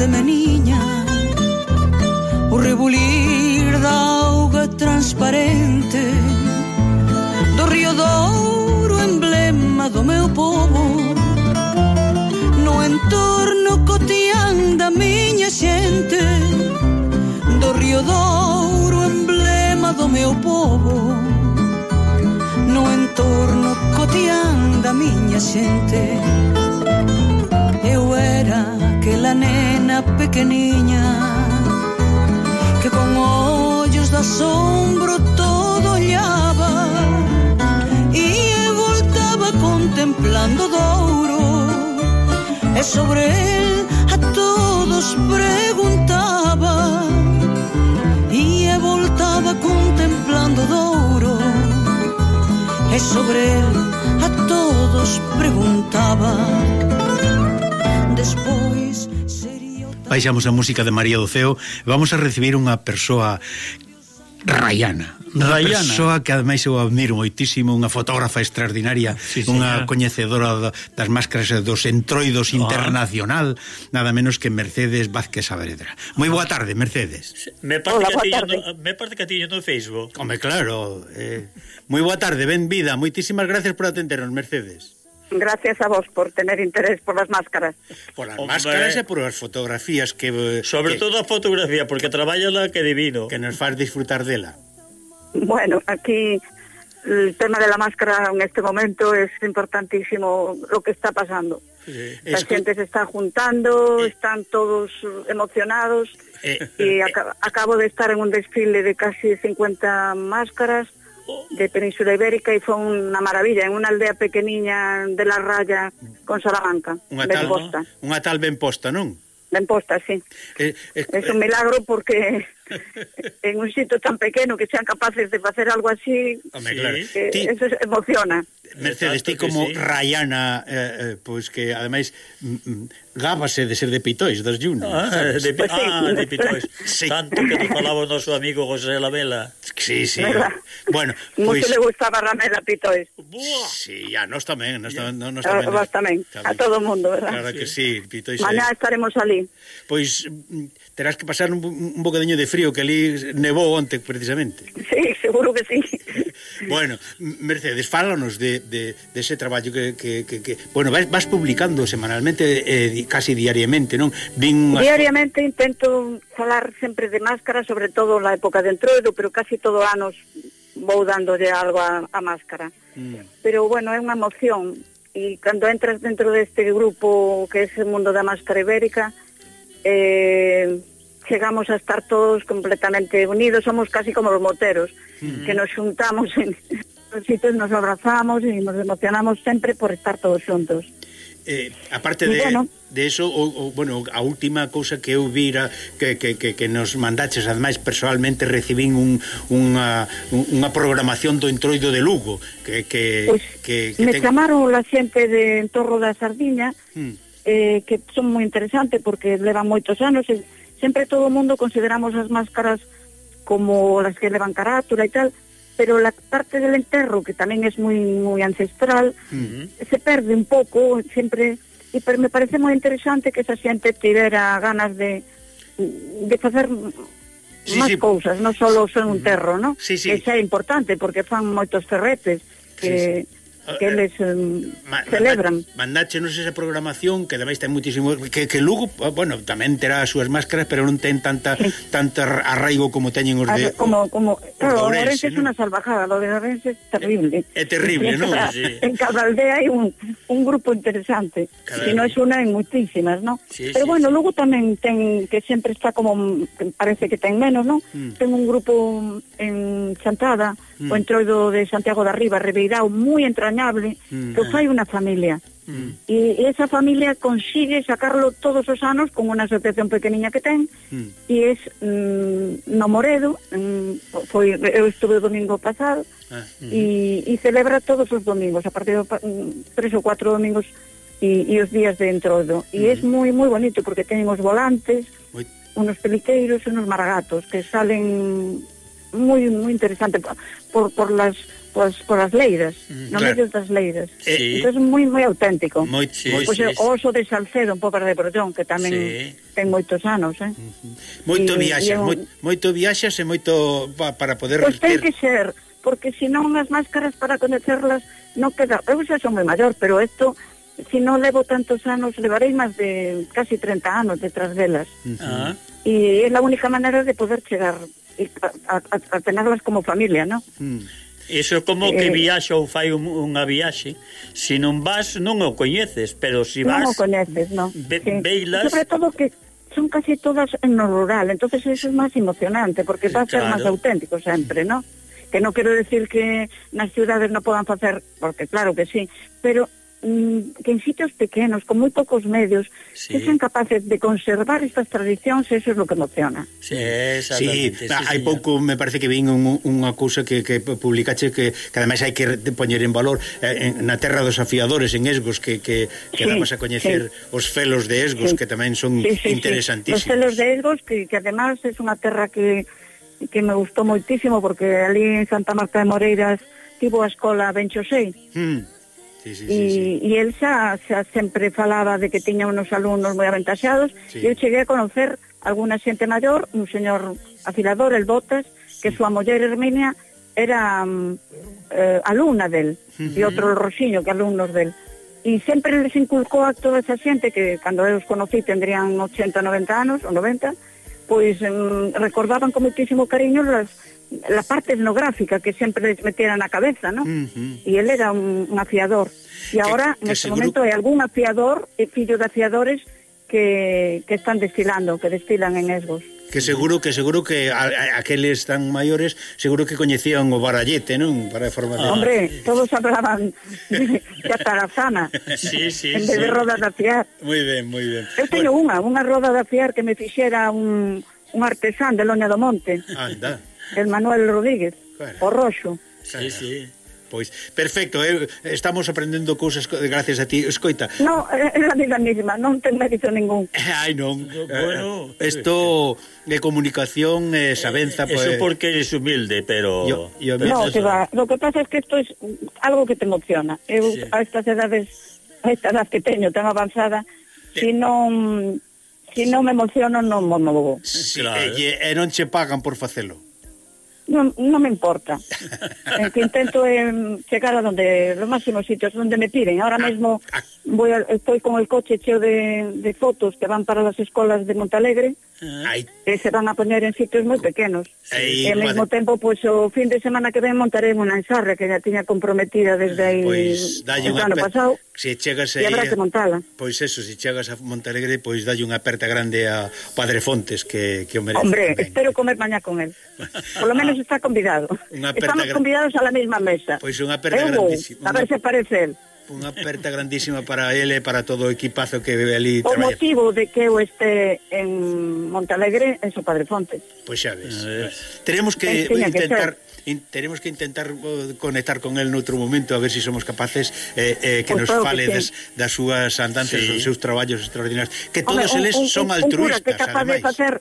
de meniña, o rebulir da auga transparente do río Douro, emblema do meu povo, no entorno cotián da miña xente, do río Douro, emblema do meu povo, no entorno cotián da miña xente. Eu era aquela nena pequeniña que con ollos de asombro todo ollaba e voltaba contemplando Douro, e sobre el a todos preguntaba, e voltaba contemplando Douro, e sobre el a todos preguntaba. Despois sería... Baixamos a música de María do Ceo e vamos a recibir unha persoa raiana, unha persoa que ademais eu admiro moitísimo, unha fotógrafa extraordinaria, unha coñecedora das máscaras dos entroidos internacional, nada menos que Mercedes Vázquez Saavedra. Moi boa tarde, Mercedes. Me parece que tiño no Facebook. Home, claro, moi boa tarde, ben vida, moitísimas gracias por atendernos, Mercedes. Gracias a vos por tener interés por las máscaras. Por las máscaras e por as fotografías que... Sobre todo a fotografía, porque traballa la que divino. Que nos faz disfrutar dela. Bueno, aquí el tema de la máscara en este momento es importantísimo lo que está pasando. Sí. La gente se está juntando, están todos emocionados y acabo de estar en un desfile de casi 50 máscaras de Península Ibérica y fue una maravilla en una aldea pequeniña de La Raya con Salamanca. Unha tal ben posta, non? Ben posta, sí. Es un milagro porque en un sitio tan pequeno que sean capaces de facer algo así, claro. Eso emociona. Mercedes, ti como raiana, pois que ademais gábase de ser de Pitois, das Llunas. De Pitois. Sí. Tanto que te falaba o noso amigo José Lamela. Sí. Bueno, mucho le gustaba Ramela Pitois. Sí, a nós tamén. Vos tamén, a todo o mundo, verdad? Claro que sí, Pitois. Mañá estaremos ali. Pois terás que pasar un bocadiño de frío, que ali nevou onte precisamente. Sí, seguro que sí. Bueno, Mercedes, fálanos de ese traballo que bueno, vas publicando semanalmente, casi diariamente, non? Diariamente intento falar sempre de máscara, sobre todo na época de entroido, pero casi todo anos vou dándolle algo a máscara. Pero bueno, é unha emoción, e cando entras dentro deste grupo que é o mundo da máscara ibérica, chegamos a estar todos completamente unidos, somos casi como los moteros, que nos xuntamos en los sitios, nos abrazamos e nos emocionamos sempre por estar todos xuntos. Aparte de eso, bueno, a última cousa que eu vira que nos mandaches, ademais personalmente recibín unha programación do entroido de Lugo me chamaron la xente de Entorro da Sardiña, que son moi interesantes porque levan moitos anos e sempre todo o mundo consideramos as máscaras como las que levan carátula e tal, pero la parte del enterro, que tamén es moi ancestral, se perde un pouco sempre, e me parece moi interesante que esa xente tivera ganas de facer máis cousas, non só son un terro, non? Que xa é importante, porque fan moitos ferretes que eles celebran. Mandáchenos esa programación que ademais ten muitísimo, que Lugo, bueno, tamén terá as súas máscaras, pero non ten tanta arraigo como teñen os de claro, Ourense é unha salvajada, lo de Ourense é terrible. É terrible, non? En cada aldea hai un grupo interesante, se non é unha en muitísimas, non? Pero bueno, Lugo tamén ten, que sempre está como, parece que ten menos, non? Ten un grupo en Chantada, o entroido de Santiago de Arriba, Ribeirao, moi entrañable, que fai unha familia. E esa familia consigue sacarlo todos os anos con unha asociación pequeniña que ten, e é no Moredo, eu estuve o domingo pasado, e celebra todos os domingos, a partir de 3 ou 4 domingos e os días de entroido. E é moi bonito, porque teñen os volantes, unos peliqueiros e unos maragatos, que salen moi interesante por las leiras, no medio das leiras. Entón é moi auténtico. Pois o oso de Salcedo, un pouco de Brollón, que tamén ten moitos anos, Moito viaxas e moito para poder... Pois ten que ser, porque senón as máscaras para conocerlas non queda... Eu xa son moi maior, pero isto, se non levo tantos anos, levarei máis de casi 30 anos detrás delas. E é a única maneira de poder chegar a tenerlas como familia, non? Iso é como que viaxa ou fai unha viaxe. Se non vas, non o coñeces, pero se vas... Non o coñeces, non. Veilas... Sobre todo que son casi todas en lo rural, entonces eso es máis emocionante, porque va a ser máis auténtico sempre, non? Que non quero decir que nas ciudades non podan facer, porque claro que sí, pero... que en sitios pequenos, con moi poucos medios, que sean capaces de conservar estas tradicións, eso é o que emociona. Sí, exactamente. Hai pouco me parece que vin unha cousa que publicache que ademais hai que poñer en valor na terra dos afiadores en Esgos, que damos a coñecer os felos de Esgos, que tamén son interesantísimos. Os felos de Esgos, que ademais é unha terra que me gustou moitísimo, porque ali en Santa Marta de Moreiras tivo a escola Benxosei. E el xa sempre falaba de que tiña unos alumnos moi aventaxados, e eu cheguei a conocer alguna xente maior, un señor afilador, el Botas, que súa muller Herminia era alumna del, e outro el Rosiño, que alumnos del. E sempre les inculcou a toda esa xente que cando eu os conocí tendrían 80, 90 anos, ou 90, pois recordaban con moitísimo cariño la parte etnográfica que sempre les metera na cabeza, ¿no? E ele era un afiador. E agora, neste momento, hai algún afiador e fillo de afiadores que están destilando, que destilan en Esgos. Que seguro que aqueles tan maiores seguro que coñecían o barallete, non? Para formación. Hombre, todos hablaban de atarazana. En vez de roda de afiar. Moi ben. Eu teño unha roda de afiar que me fixera un artesán de Loña do Monte. Anda. El Manuel Rodríguez, o Roxo. Sí. Pois, perfecto, estamos aprendendo cousas gracias a ti. Escoita. No, é a vida misma, non ten mérito ningún. Ai, non. Bueno, isto de comunicación sabenza, pues... Eso porque eres humilde, pero... No, que va. Lo que pasa es que esto es algo que te emociona. Eu, a estas edades, a esta edad que teño tan avanzada, si non me emociono, non me movo. Claro. E non che pagan por facelo? Non me importa. Que intento chegar a donde los máximos sitios donde me piden. Ahora mesmo estoy con el coche cheo de fotos que van para las escolas de Montalegre, que se van a poner en sitios moi pequenos. E ao mesmo tempo, pois o fin de semana que ven montaré unha ensarre que ya tiña comprometida desde aí o ano pasado. Se chegas aí, habrá que montala. Pois eso, se chegas a Montalegre, pois dalle unha aperta grande a Padre Fontes que o merece. Hombre, espero comer mañá con él. Por lo menos está convidado. Estamos convidados a la misma mesa. Pois unha aperta grandísima. A ver se parece él. Unha aperta grandísima para ele e para todo o equipazo que ve ali traballa. O motivo de que eu este en Montalegre é o Padre Fontes. Pois xa ves. Tenemos que intentar conectar con él noutro momento a ver se somos capaces que nos fale das súas andanzas, dos seus traballos extraordinarios, que todos eles son altruistas. Un cura que é capaz de facer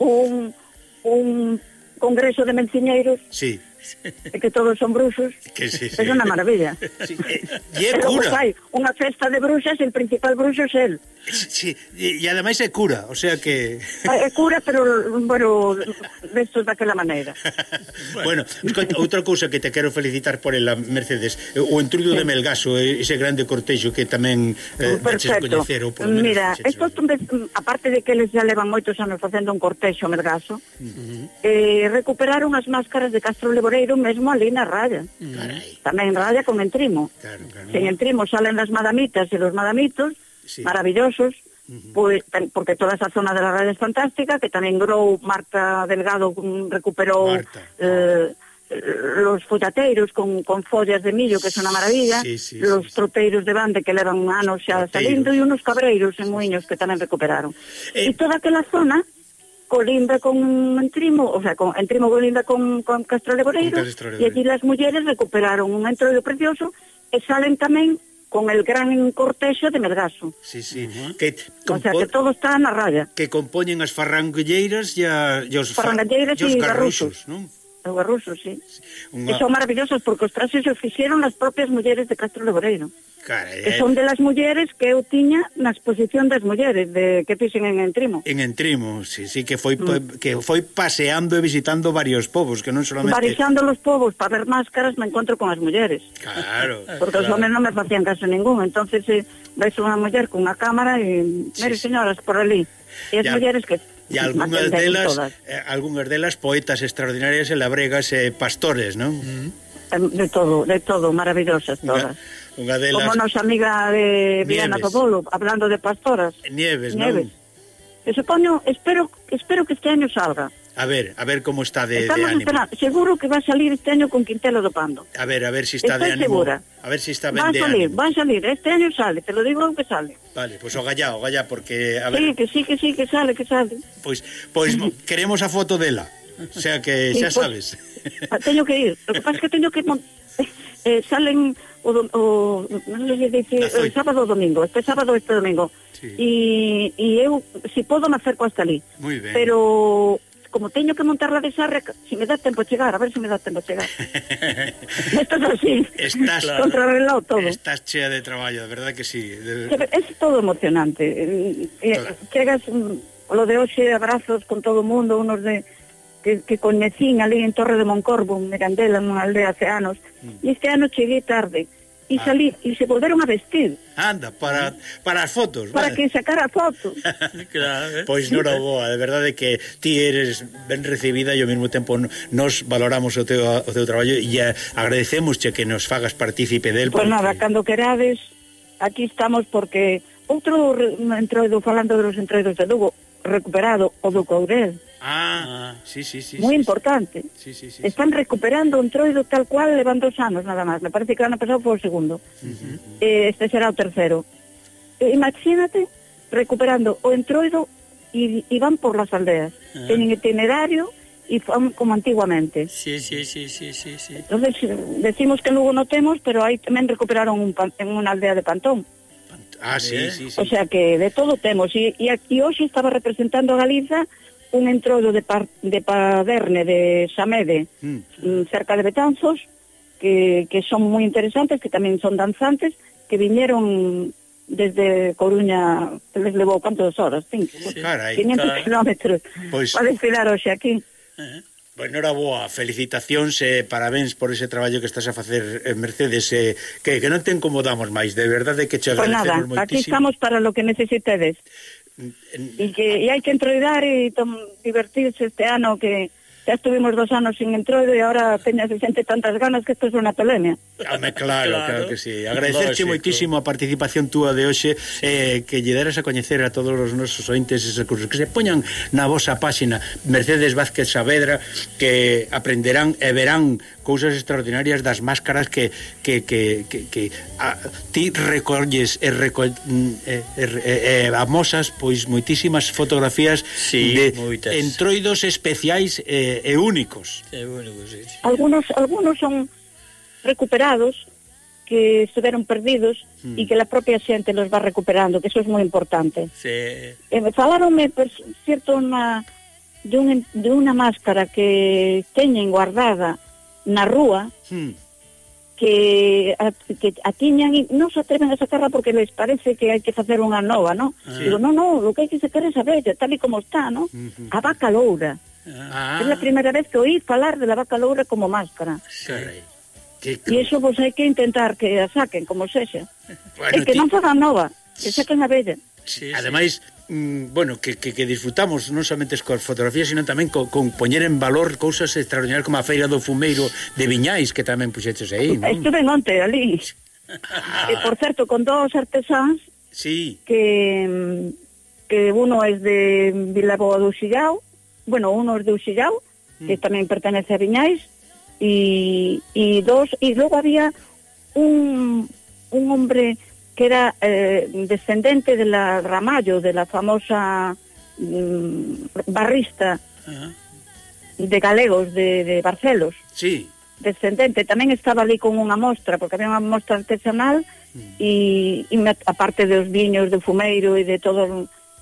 un congreso de menciñeiros. Sí. E que todos son bruxos, é unha maravilla. E é cura. Hai unha festa de bruxas e el principal bruxo é el. Sí, e ademais é cura, o sea que... É cura, pero, bueno, destos daquela maneira. Bueno, outra cousa que te quero felicitar por ela, Mercedes, o entrudo de Melgaso, ese grande cortexo que tamén daches coñecer. Mira, estos, aparte de que eles já levan moitos anos facendo un cortexo Melgaso, recuperaron as máscaras de Castro Leboreiro mesmo ali na raya. Tamén raya con entrimo. En entrimo salen las madamitas e los madamitos, maravillosos, pues, porque toda esa zona de la raya es fantástica, que tamén Grou, Marta Delgado recuperou los follateiros con follas de millo, que son a maravilla, los troteiros de bande que levan anos xa salindo, e unos cabreiros en Muiños que tamén recuperaron. E toda aquela zona colinda con Entrimo, o sea, Entrimo colinda con Castro Leboreiro, e allí las mulleres recuperaron un entroido precioso e salen tamén con el gran cortexo de Melgaso. Sí. O sea, que todo está na raya. Que compoñen as farrangueiras e os farrangueiras e garruxos, non? Ruso, sí. Que son maravillosas porque os traxes os fixeron as propias mulleres de Castro Laboreiro. Que son de las mulleres que eu tiña na exposición das mulleres que fixen en Entrimo. En Entrimo, sí, que foi paseando e visitando varios povos, que non solamente... Varizando los povos para ver máscaras me encontro con as mulleres. Claro. Porque os homes non me facían caso ningún, entonces vais unha muller con unha cámara e, mire señoras, por ali. E as mulleres que... E algunhas delas poetas extraordinarias e labregas e pastores, non? De todo, maravillosas todas. Unha delas... Como nosa amiga de Viana do Bolo, hablando de pastoras. Nieves, non? Espero que este año salga. A ver como está de ánimo. Esperando. Seguro que va a salir este año con Quintelo do Pando. A ver si está de ánimo. Segura. A ver si está ben de ánimo. Va a salir, este año sale, te lo digo que sale. Vale, pues o gallá, porque... A ver. Sí, que sale. Pois queremos a foto dela, o sea que xa sabes. Teño que ir, lo que pasa es que teño que... salen non sei se dice el sábado o domingo, este domingo. Sí. E eu, si podo, me acerco hasta ali. Muy ben. Pero... como teño que montar la de Sarre, si me dá tempo a chegar, a ver se me dá tempo a chegar. Esto es así. Estás contrarreloj todo. Estás chea de traballo, de verdad que sí. Es todo emocionante. Chegas lo de hoxe, abrazos con todo o mundo, unos que coñecín ali en Torre de Moncorvo, en Mirandela, en unha aldea hace anos, e este ano cheguei tarde. E salí, e se volveron a vestir. Anda, para as fotos. Para que sacara fotos. Claro. Pois non era boa, de verdade que ti eres ben recibida e ao mesmo tempo nos valoramos o teu traballo e agradecémosche que nos fagas partícipe del. Pois nada, cando querades, aquí estamos porque outro entroido, falando dos entroidos de Lugo, recuperado o do Courel. Sí. Muy importante. Sí. Están recuperando un entroido tal cual, levan 2 anos nada más. Me parece que el ano pasado foi o segundo. Este será o tercero. Imagínate recuperando o entroido y van por las aldeas. Tienen itinerario y van como antiguamente. Sí. Entonces decimos que luego no temos, pero aí tamén recuperaron en unha aldea de Pantón. Sí. O sea que de todo temos. E aquí hoxe estaba representando a Galiza un entroido de Paderne, de Xamede, cerca de Betanzos, que son moi interesantes, que tamén son danzantes, que viñeron desde Coruña, les levou cantos horas, 500 kilómetros, para desfilar hoxe aquí. Pois noraboa, felicitacións e parabéns por ese traballo que estás a facer, Mercedes, que non te incomodamos máis, de verdade que che agradecemos moitísimo. Aquí estamos para lo que necesitedes. E hai que entroidar e divertirse este ano, que xa estuvimos 2 anos sin entroido e agora se xente tantas ganas que isto é unha tolemia. Claro que sí. Agradecerche moitísimo a participación túa de hoxe, que lle deras a coñecer a todos os nosos ointes esas cousas, que se poñan na vosa páxina Mercedes Vázquez Saavedra, que aprenderán e verán cousas extraordinarias das máscaras que ti recolles e amosas pois moitísimas fotografías de entroidos especiais e únicos. Sí. Algunos son recuperados, que estuvieron perdidos e que la propia xente los va recuperando, que eso es moi importante. Sí. Falaronme, por cierto, de unha máscara que teñen guardada na rúa, que a tiñan e non se atreven a sacarla porque les parece que hai que facer unha nova, ¿no? Digo, no, lo que hai que sacar é esa bella, tal e como está, ¿no? A vaca loura. É a primeira vez que oí falar de la vaca loura como máscara. E iso vos hai que intentar que a saquen como sexa. E que non fagan nova, que saquen a bella. Ademais, que disfrutamos non somente coas fotografías, sino tamén con poñer en valor cousas extraordinarias como a Feira do Fumeiro de Viñais, que tamén puxeches aí, non? Estuve onte ali. Por certo, con 2 artesáns, que uno es de Vilaboa do Uxillao, uno es de Uxillao, que tamén pertenece a Viñais, y luego había un hombre que era descendente de la Ramallo, de la famosa barrista de galegos de Barcelos. Sí. Descendente, tamén estaba ali con unha mostra, porque había unha mostra artesanal e aparte dos viños de Fumeiro e de todo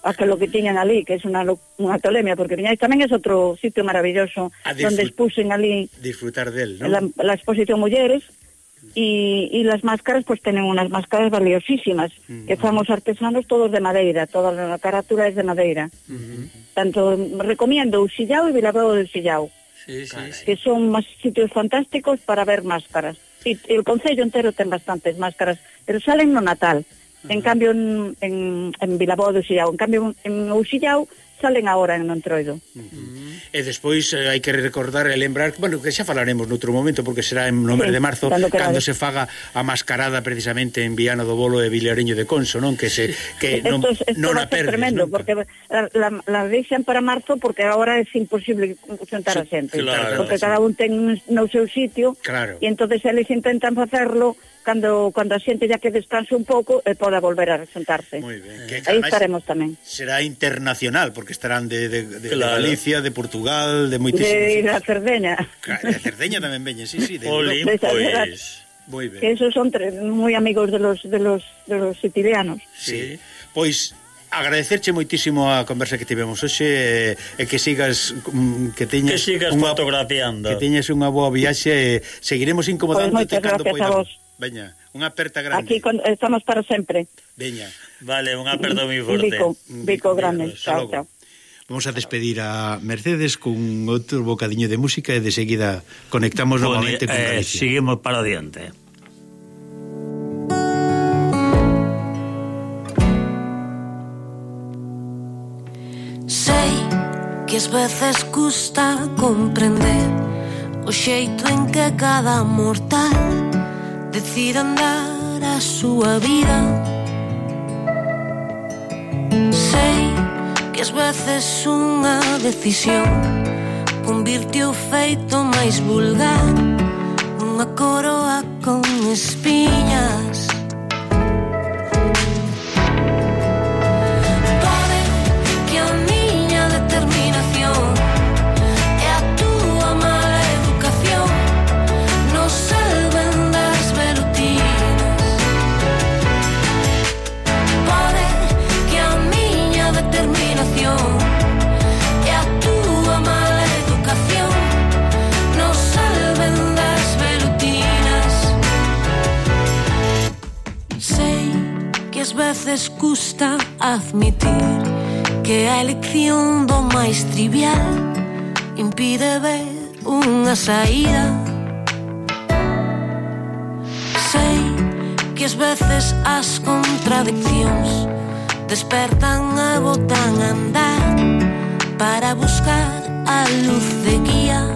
aquilo que tiñan ali, que é unha tolemia, porque viñais tamén é outro sitio maravilloso donde expusen ali disfrutar del, ¿no? La exposición Mulleres. Y las máscaras pues tienen unas máscaras valiosísimas que somos artesanos todos de madeira, toda la carátula es de madeira. Tanto recomiendo Uxillao y Vilabeo de Uxillao, que son sitios fantásticos para ver máscaras. Y el concello entero ten bastantes máscaras, pero salen no Natal. En cambio en Vilabeo de Uxillao, en cambio en Uxillao salen agora en Entroido. E despois hai que recordar e lembrar, bueno, que xa falaremos noutro momento porque será no mes de marzo cando se faga a mascarada precisamente en Viana do Bolo e Vilareño de Conso, non? Que non a perdes. Tremendo, porque la deixan para marzo porque agora é imposible juntar a xente. Claro, porque cada un ten no seu sitio e entonces eles intentan facerlo cando a xente ya que descanse un pouco e poda volver a sentarse. Aí estaremos tamén. Será internacional, porque estarán de Galicia, de Portugal, de moitísimos... De la Cerdeña. De Cerdeña tamén veñen, sí. Olín, pois... Moi ben. Esos son moi amigos de los sicilianos. Sí. Pois... agradecerche moitísimo a conversa que tivemos hoxe e que sigas fotografiando, que teñas unha boa viaxe e seguiremos incomodándote cando poidamos. Veña, unha aperta grande. Aquí estamos para sempre. Veña. Vale, unha aperta moi forte. Bico grande. Chao. Vamos a despedir a Mercedes con outro bocadiño de música e de seguida conectamos novamente con Galicia. Seguimos para adiante. Sei que ás veces custa comprender o xeito en que cada mortal decide andar a súa vida. Sei que ás veces unha decisión convirte o feito máis vulgar nunha coroa con espiñas. Ás veces custa admitir que a elección do máis trivial impide ver unha saída. Sei que ás veces as contradiccións despertan e botan a andar para buscar a luz de guía.